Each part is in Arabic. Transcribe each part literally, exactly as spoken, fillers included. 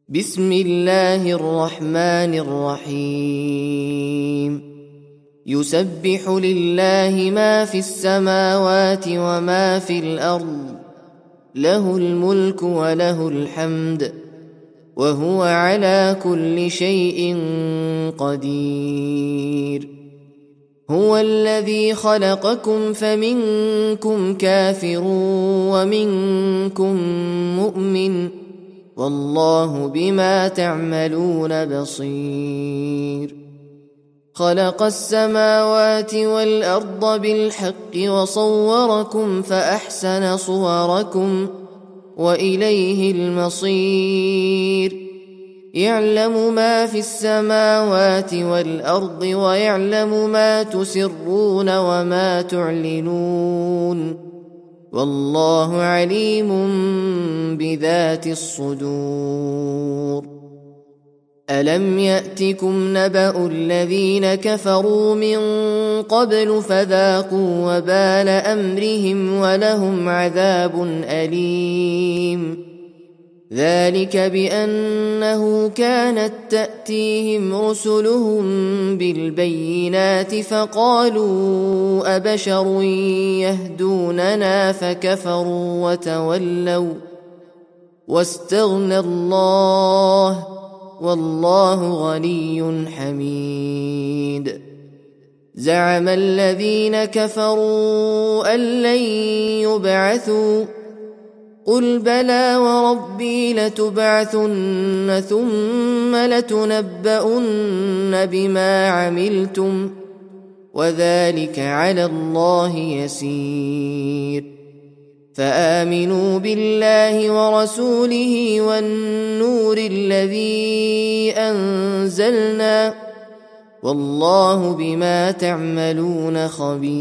بسم الله الرحمن الرحيم يسبح لله ما في السماوات وما في الأرض له الملك وله الحمد وهو على كل شيء قدير هو الذي خلقكم فمنكم كافر ومنكم مؤمن والله بما تعملون بصير خلق السماوات والأرض بالحق وصوركم فأحسن صوركم وإليه المصير يعلم ما في السماوات والأرض ويعلم ما تسرون وما تعلنون والله عليم بذات الصدور ألم يأتكم نبأ الذين كفروا من قبل فذاقوا وبال أمرهم ولهم عذاب أليم ذلك بأنه كانت تأتيهم رسلهم بالبينات فقالوا أبشر يهدوننا فكفروا وتولوا واستغنى الله والله غني حميد زعم الذين كفروا أن لن يبعثوا قل بلى وربي لتبعثن ثم لتنبؤن بما عملتم وذلك على الله يسير فآمنوا بالله ورسوله والنور الذي أنزلنا والله بما تعملون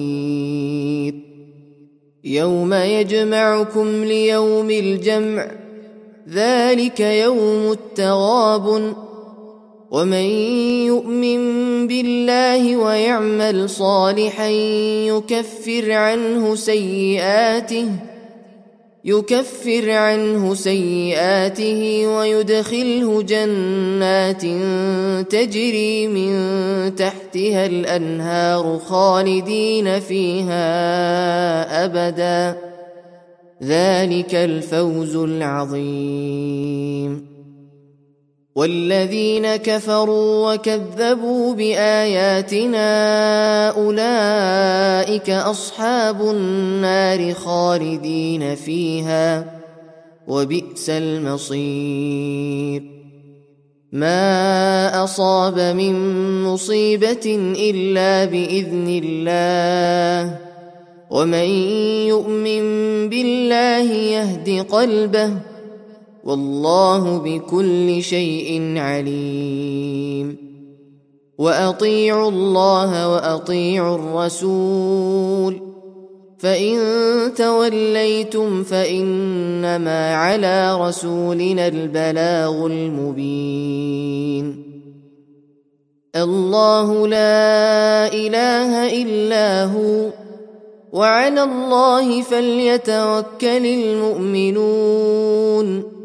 خبير يوم يجمعكم ليوم الجمع ذلك يوم التغابن ومن يؤمن بالله ويعمل صالحا يكفر عنه سيئاته يكفر عنه سيئاته ويدخله جنات تجري من تحتها الأنهار خالدين فيها أبدا ذلك الفوز العظيم والذين كفروا وكذبوا بآياتنا أولئك أصحاب النار خالدين فيها وبئس المصير ما أصاب من مصيبة إلا بإذن الله ومن يؤمن بالله يهد قلبه والله بكل شيء عليم وأطيعوا الله وأطيعوا الرسول فإن توليتم فإنما على رسولنا البلاغ المبين الله لا إله إلا هو وعلى الله فليتوكل المؤمنون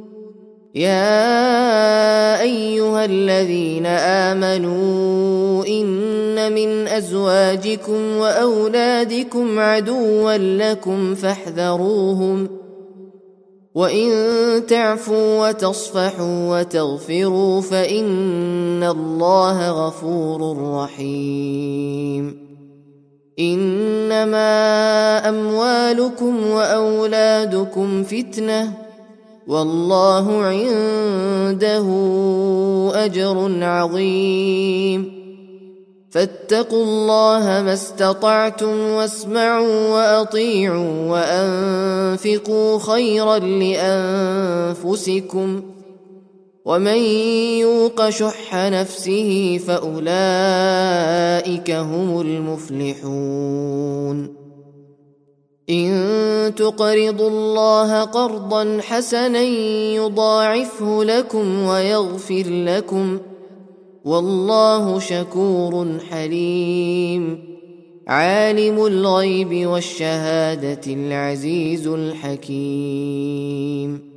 يا أيها الذين آمنوا إن من أزواجكم وأولادكم عدوا لكم فاحذروهم وإن تعفوا وتصفحوا وتغفروا فإن الله غفور رحيم إنما أموالكم وأولادكم فتنة والله عنده أجر عظيم فاتقوا الله ما استطعتم واسمعوا وأطيعوا وأنفقوا خيرا لأنفسكم ومن يوق شح نفسه فأولئك هم المفلحون إن تقرضوا الله قرضا حسنا يضاعفه لكم ويغفر لكم والله شكور حليم عالم الغيب والشهادة العزيز الحكيم